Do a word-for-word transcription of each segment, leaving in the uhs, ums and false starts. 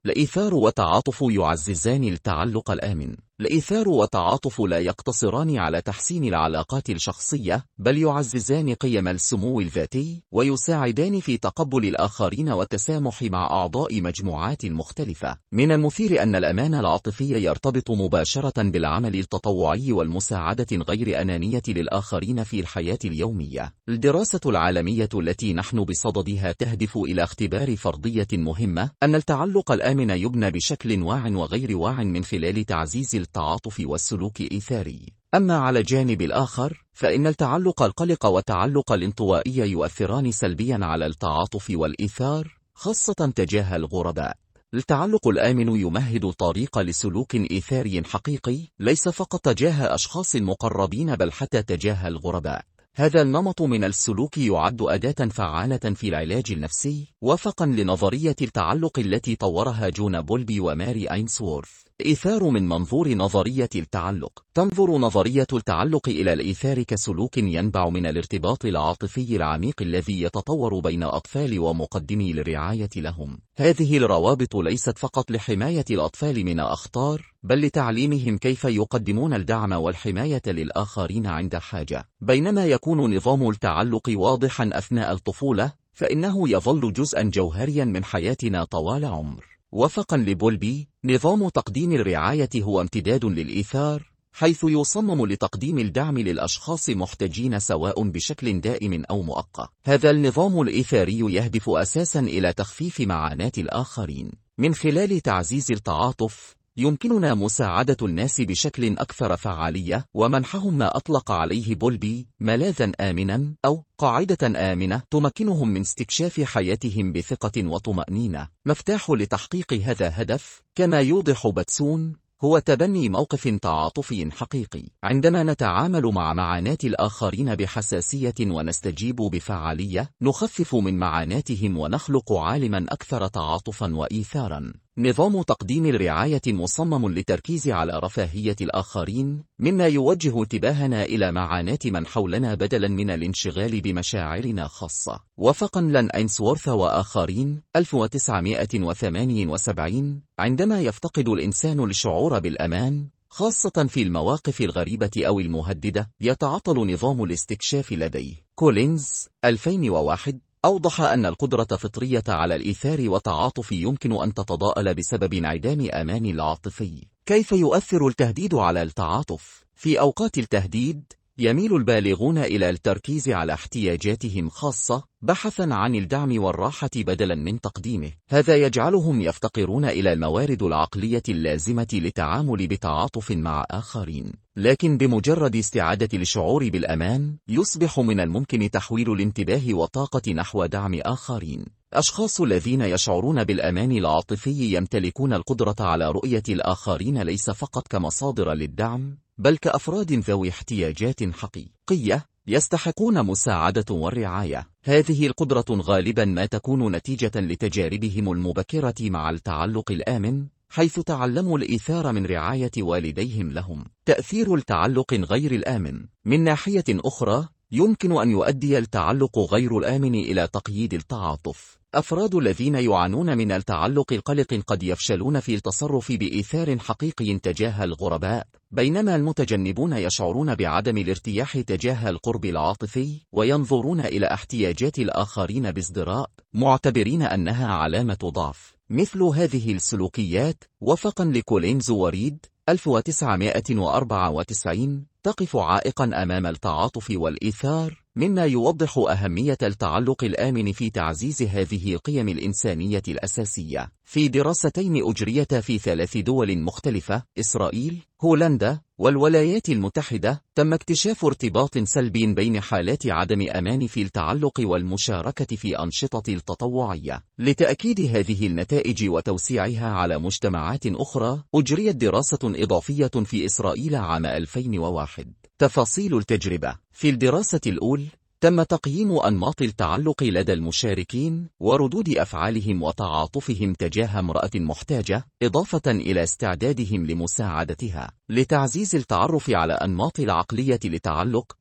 الإيثار والتعاطف يعززان التعلق الآمن. الإيثار والتعاطف لا يقتصران على تحسين العلاقات الشخصية، بل يعززان قيم السمو الذاتي، ويساعدان في تقبل الآخرين والتسامح مع أعضاء مجموعات مختلفة. من المثير أن الأمان العاطفي يرتبط مباشرة بالعمل التطوعي والمساعدة غير أنانية للآخرين في الحياة اليومية. الدراسة العالمية التي نحن بصددها تهدف إلى اختبار فرضية مهمة، أن التعلق الآمن يبنى بشكل واع وغير واع من خلال تعزيز التعاطف والسلوك الإيثاري. أما على الجانب الآخر، فإن التعلق القلق والتعلق الانطوائي يؤثران سلبيا على التعاطف والإيثار، خاصة تجاه الغرباء. التعلق الآمن يمهد الطريق لسلوك إيثاري حقيقي، ليس فقط تجاه أشخاص مقربين بل حتى تجاه الغرباء. هذا النمط من السلوك يعد أداة فعالة في العلاج النفسي، وفقا لنظرية التعلق التي طورها جون بولبي وماري أينسورث. الإيثار من منظور نظرية التعلق. تنظر نظرية التعلق إلى الإيثار كسلوك ينبع من الارتباط العاطفي العميق الذي يتطور بين أطفال ومقدمي الرعاية لهم. هذه الروابط ليست فقط لحماية الأطفال من أخطار، بل لتعليمهم كيف يقدمون الدعم والحماية للآخرين عند حاجة. بينما يكون نظام التعلق واضحا أثناء الطفولة، فإنه يظل جزءا جوهريا من حياتنا طوال عمر. وفقا لبولبي، نظام تقديم الرعاية هو امتداد للإيثار، حيث يصمم لتقديم الدعم للأشخاص محتاجين سواء بشكل دائم أو مؤقت. هذا النظام الإيثاري يهدف أساسا إلى تخفيف معاناة الآخرين. من خلال تعزيز التعاطف، يمكننا مساعدة الناس بشكل أكثر فعالية، ومنحهم ما أطلق عليه بولبي ملاذا آمنا أو قاعدة آمنة تمكنهم من استكشاف حياتهم بثقة وطمأنينة. مفتاح لتحقيق هذا الهدف، كما يوضح باتسون، هو تبني موقف تعاطفي حقيقي. عندما نتعامل مع معاناة الآخرين بحساسية ونستجيب بفعالية، نخفف من معاناتهم ونخلق عالما أكثر تعاطفا وإيثارا. نظام تقديم الرعاية مصمم للتركيز على رفاهية الآخرين، مما يوجه انتباهنا إلى معاناة من حولنا بدلا من الانشغال بمشاعرنا خاصة. وفقا لن أينسورث وآخرين ألف وتسعمائة وثمانية وسبعين، عندما يفتقد الإنسان الشعور بالأمان، خاصة في المواقف الغريبة أو المهددة، يتعطل نظام الاستكشاف لديه. كولينز ألفين وواحد أوضح أن القدرة فطرية على الإيثار والتعاطف يمكن أن تتضاءل بسبب انعدام أمان العاطفي. كيف يؤثر التهديد على التعاطف؟ في أوقات التهديد، يميل البالغون إلى التركيز على احتياجاتهم خاصة، بحثا عن الدعم والراحة بدلا من تقديمه. هذا يجعلهم يفتقرون إلى الموارد العقلية اللازمة للتعامل بتعاطف مع آخرين. لكن بمجرد استعادة الشعور بالأمان، يصبح من الممكن تحويل الانتباه والطاقة نحو دعم آخرين. أشخاص الذين يشعرون بالأمان العاطفي يمتلكون القدرة على رؤية الآخرين ليس فقط كمصادر للدعم، بل كأفراد ذوي احتياجات حقيقية يستحقون مساعدة والرعاية. هذه القدرة غالبا ما تكون نتيجة لتجاربهم المبكرة مع التعلق الآمن، حيث تعلموا الإيثار من رعاية والديهم لهم. تأثير التعلق غير الآمن. من ناحية أخرى، يمكن أن يؤدي التعلق غير الآمن إلى تقييد التعاطف. أفراد الذين يعانون من التعلق القلق قد يفشلون في التصرف بإيثار حقيقي تجاه الغرباء، بينما المتجنبون يشعرون بعدم الارتياح تجاه القرب العاطفي، وينظرون إلى احتياجات الآخرين بازدراء، معتبرين أنها علامة ضعف. مثل هذه السلوكيات، وفقا لكولينز وريد ألف وتسعمائة وأربعة وتسعين، تقف عائقا أمام التعاطف والإيثار، مما يوضح أهمية التعلق الآمن في تعزيز هذه القيم الإنسانية الأساسية. في دراستين أجريتا في ثلاث دول مختلفة، إسرائيل، هولندا، والولايات المتحدة، تم اكتشاف ارتباط سلبي بين حالات عدم أمان في التعلق والمشاركة في أنشطة التطوعية. لتأكيد هذه النتائج وتوسيعها على مجتمعات أخرى، أجريت دراسة إضافية في إسرائيل عام ألفين وواحد. تفاصيل التجربة. في الدراسة الأولى، تم تقييم أنماط التعلق لدى المشاركين وردود أفعالهم وتعاطفهم تجاه امرأة محتاجة، إضافة إلى استعدادهم لمساعدتها. لتعزيز التعرف على أنماط العقلية للتعلق،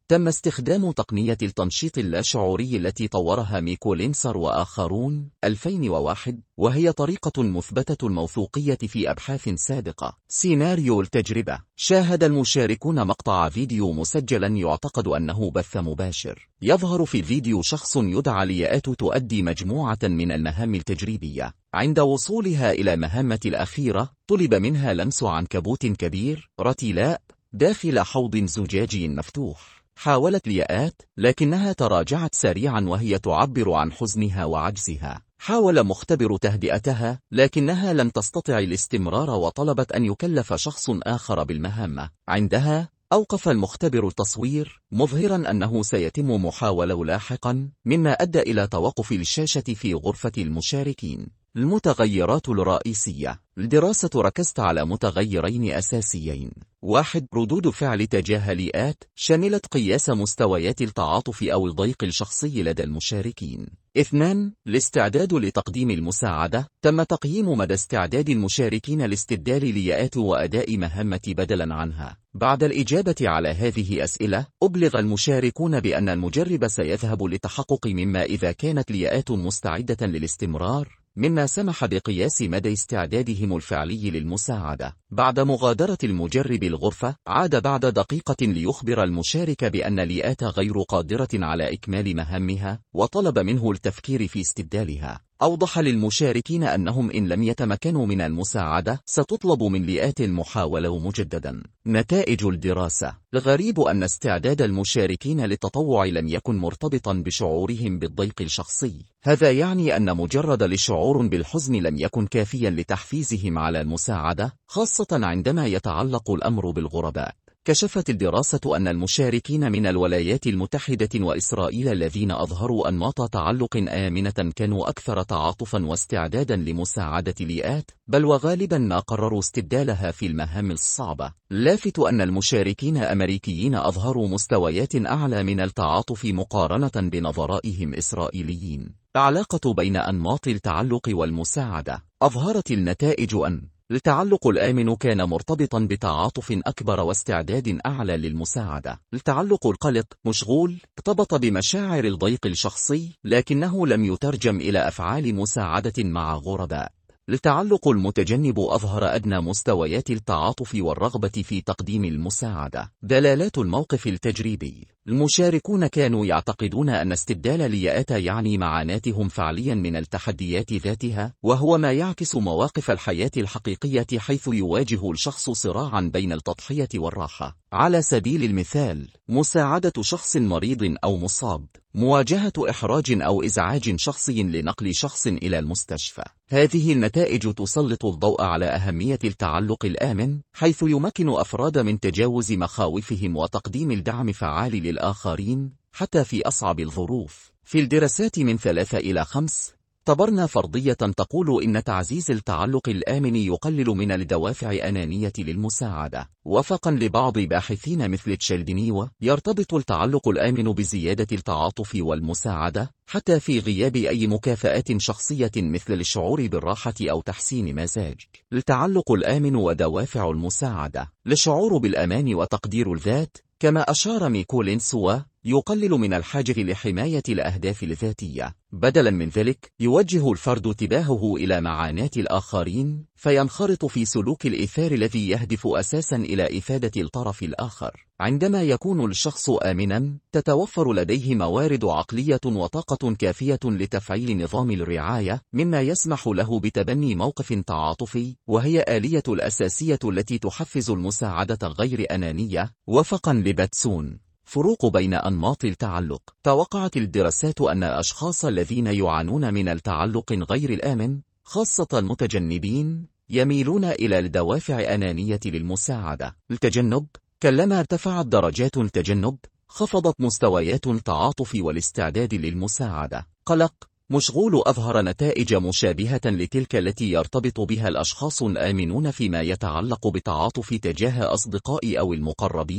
تم استخدام تقنية التنشيط اللاشعوري التي طورها ميكو لينسر وآخرون ألفين وواحد، وهي طريقة مثبتة الموثوقية في أبحاث سابقة. سيناريو التجربة: شاهد المشاركون مقطع فيديو مسجلا يعتقد أنه بث مباشر. يظهر في الفيديو شخص يدعى ليات تؤدي مجموعة من المهام التجريبية. عند وصولها إلى مهمة الأخيرة طلب منها لمس عنكبوت كبير رتيلاء داخل حوض زجاجي مفتوح. حاولت ليات لكنها تراجعت سريعا وهي تعبر عن حزنها وعجزها. حاول مختبر تهدئتها لكنها لم تستطع الاستمرار وطلبت أن يكلف شخص آخر بالمهمة. عندها أوقف المختبر التصوير مظهرا أنه سيتم محاولة لاحقا، مما أدى إلى توقف الشاشة في غرفة المشاركين. المتغيرات الرئيسية: الدراسة ركزت على متغيرين أساسيين. واحد ردود فعل تجاه ليات، شملت قياس مستويات التعاطف أو الضيق الشخصي لدى المشاركين. اثنان الاستعداد لتقديم المساعدة، تم تقييم مدى استعداد المشاركين لاستبدال ليات وأداء مهمة بدلا عنها. بعد الإجابة على هذه الأسئلة أبلغ المشاركون بأن المجرب سيذهب للتحقق مما إذا كانت ليات مستعدة للاستمرار، مما سمح بقياس مدى استعدادهم الفعلي للمساعدة. بعد مغادرة المجرب الغرفة عاد بعد دقيقة ليخبر المشارك بأن ليات غير قادرة على إكمال مهامها وطلب منه التفكير في استبدالها. أوضح للمشاركين أنهم إن لم يتمكنوا من المساعدة ستطلب من ليات المحاولة مجددا. نتائج الدراسة: الغريب أن استعداد المشاركين للتطوع لم يكن مرتبطا بشعورهم بالضيق الشخصي. هذا يعني أن مجرد الشعور بالحزن لم يكن كافيا لتحفيزهم على المساعدة، خاصة عندما يتعلق الأمر بالغرباء. كشفت الدراسة أن المشاركين من الولايات المتحدة وإسرائيل الذين أظهروا أنماط تعلق آمنة كانوا أكثر تعاطفا واستعدادا لمساعدة ليات، بل وغالبا ما قرروا استبدالها في المهام الصعبة. لافت أن المشاركين أمريكيين أظهروا مستويات أعلى من التعاطف مقارنة بنظرائهم إسرائيليين. العلاقة بين أنماط التعلق والمساعدة: أظهرت النتائج أن التعلق الآمن كان مرتبطا بتعاطف أكبر واستعداد أعلى للمساعدة. التعلق القلق مشغول ارتبط بمشاعر الضيق الشخصي لكنه لم يترجم إلى أفعال مساعدة مع غرباء. التعلق المتجنب أظهر أدنى مستويات التعاطف والرغبة في تقديم المساعدة. دلالات الموقف التجريبي: المشاركون كانوا يعتقدون أن استبدال ليات يعني معاناتهم فعليا من التحديات ذاتها، وهو ما يعكس مواقف الحياة الحقيقية حيث يواجه الشخص صراعا بين التضحية والراحة. على سبيل المثال، مساعدة شخص مريض أو مصاب، مواجهة إحراج أو إزعاج شخصي لنقل شخص إلى المستشفى. هذه النتائج تسلط الضوء على أهمية التعلق الآمن، حيث يمكن أفراد من تجاوز مخاوفهم وتقديم الدعم فعال للآخرين حتى في أصعب الظروف. في الدراسات من ثلاثة إلى خمس اعتبرنا فرضية تقول إن تعزيز التعلق الآمن يقلل من الدوافع أنانية للمساعدة. وفقا لبعض باحثين مثل تشيلدنيوا، يرتبط التعلق الآمن بزيادة التعاطف والمساعدة حتى في غياب أي مكافآت شخصية مثل الشعور بالراحة أو تحسين مزاج. التعلق الآمن ودوافع المساعدة: الشعور بالأمان وتقدير الذات. كما أشار ميكو لينسوا، يقلل من الحاجة لحماية الأهداف الذاتية. بدلا من ذلك يوجه الفرد تباهه إلى معاناة الآخرين فينخرط في سلوك الإيثار الذي يهدف أساسا إلى إفادة الطرف الآخر. عندما يكون الشخص آمنا تتوفر لديه موارد عقلية وطاقة كافية لتفعيل نظام الرعاية، مما يسمح له بتبني موقف تعاطفي، وهي آلية الأساسية التي تحفز المساعدة غير أنانية. وفقا لباتسون، فروق بين أنماط التعلق: توقعت الدراسات أن الأشخاص الذين يعانون من التعلق غير الآمن، خاصة المتجنبين، يميلون إلى الدوافع أنانية للمساعدة. التجنب: كلما ارتفعت درجات التجنب خفضت مستويات التعاطف والاستعداد للمساعدة. قلق مشغول أظهر نتائج مشابهة لتلك التي يرتبط بها الأشخاص الآمنون فيما يتعلق بالتعاطف تجاه أصدقاء أو المقربين،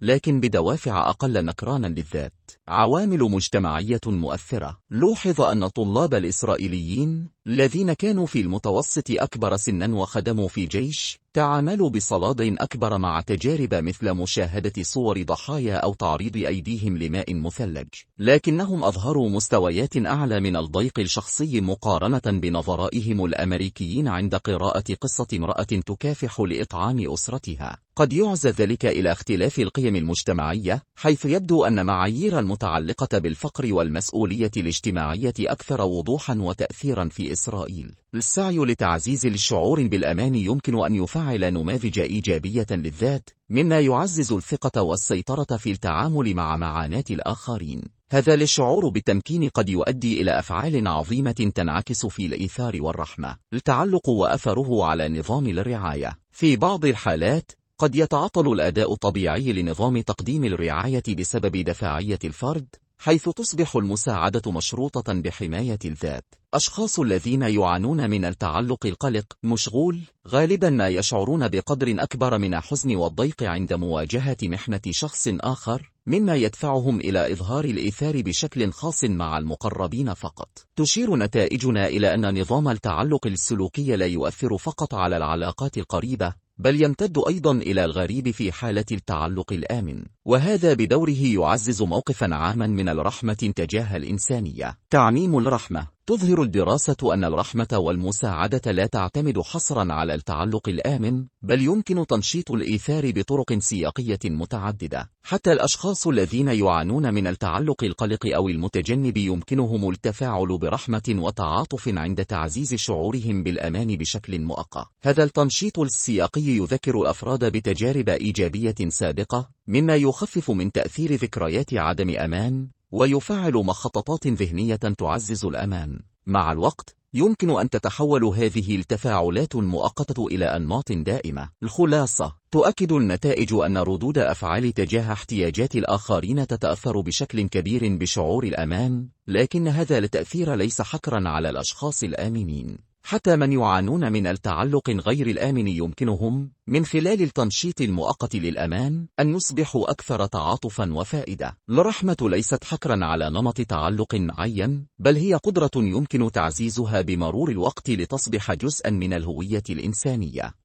لكن بدوافع أقل نكرانا للذات. عوامل مجتمعية مؤثرة. لوحظ أن طلاب الإسرائيليين الذين كانوا في المتوسط أكبر سنا وخدموا في جيش تعاملوا بصلاد أكبر مع تجارب مثل مشاهدة صور ضحايا أو تعريض أيديهم لماء مثلج، لكنهم أظهروا مستويات أعلى من الضيق الشخصي مقارنة بنظرائهم الأمريكيين عند قراءة قصة امرأة تكافح لإطعام أسرتها. قد يعزى ذلك إلى اختلاف القيم المجتمعية، حيث يبدو أن معايير المتعلقة بالفقر والمسؤولية الاجتماعية أكثر وضوحا وتأثيرا في إسرائيل. السعي لتعزيز الشعور بالأمان يمكن أن يفعل نماذج إيجابية للذات، مما يعزز الثقة والسيطرة في التعامل مع معاناة الآخرين. هذا الشعور بالتمكين قد يؤدي إلى أفعال عظيمة تنعكس في الإيثار والرحمة. التعلق وأثره على نظام الرعاية. في بعض الحالات قد يتعطل الأداء الطبيعي لنظام تقديم الرعاية بسبب دفاعية الفرد، حيث تصبح المساعدة مشروطة بحماية الذات. أشخاص الذين يعانون من التعلق القلق مشغول غالبا ما يشعرون بقدر أكبر من الحزن والضيق عند مواجهة محنة شخص آخر، مما يدفعهم إلى إظهار الإيثار بشكل خاص مع المقربين فقط. تشير نتائجنا إلى أن نظام التعلق السلوكي لا يؤثر فقط على العلاقات القريبة، بل يمتد أيضا إلى الغريب في حالة التعلق الآمن، وهذا بدوره يعزز موقفا عاما من الرحمة تجاه الإنسانية. تعميم الرحمة. تظهر الدراسة أن الرحمة والمساعدة لا تعتمد حصرا على التعلق الآمن، بل يمكن تنشيط الإيثار بطرق سياقية متعددة. حتى الأشخاص الذين يعانون من التعلق القلق أو المتجنب يمكنهم التفاعل برحمة وتعاطف عند تعزيز شعورهم بالأمان بشكل مؤقت. هذا التنشيط السياقي يذكر الأفراد بتجارب إيجابية سابقة، مما يخفف من تأثير ذكريات عدم أمان ويفعل مخططات ذهنية تعزز الأمان. مع الوقت يمكن أن تتحول هذه التفاعلات المؤقتة إلى أنماط دائمة. الخلاصة: تؤكد النتائج أن ردود أفعال تجاه احتياجات الآخرين تتأثر بشكل كبير بشعور الأمان، لكن هذا التأثير ليس حكرا على الأشخاص الآمنين. حتى من يعانون من التعلق غير الآمن يمكنهم من خلال التنشيط المؤقت للأمان أن يصبحوا أكثر تعاطفا وفائدة. الرحمة ليست حكرا على نمط تعلق معين، بل هي قدرة يمكن تعزيزها بمرور الوقت لتصبح جزءا من الهوية الإنسانية.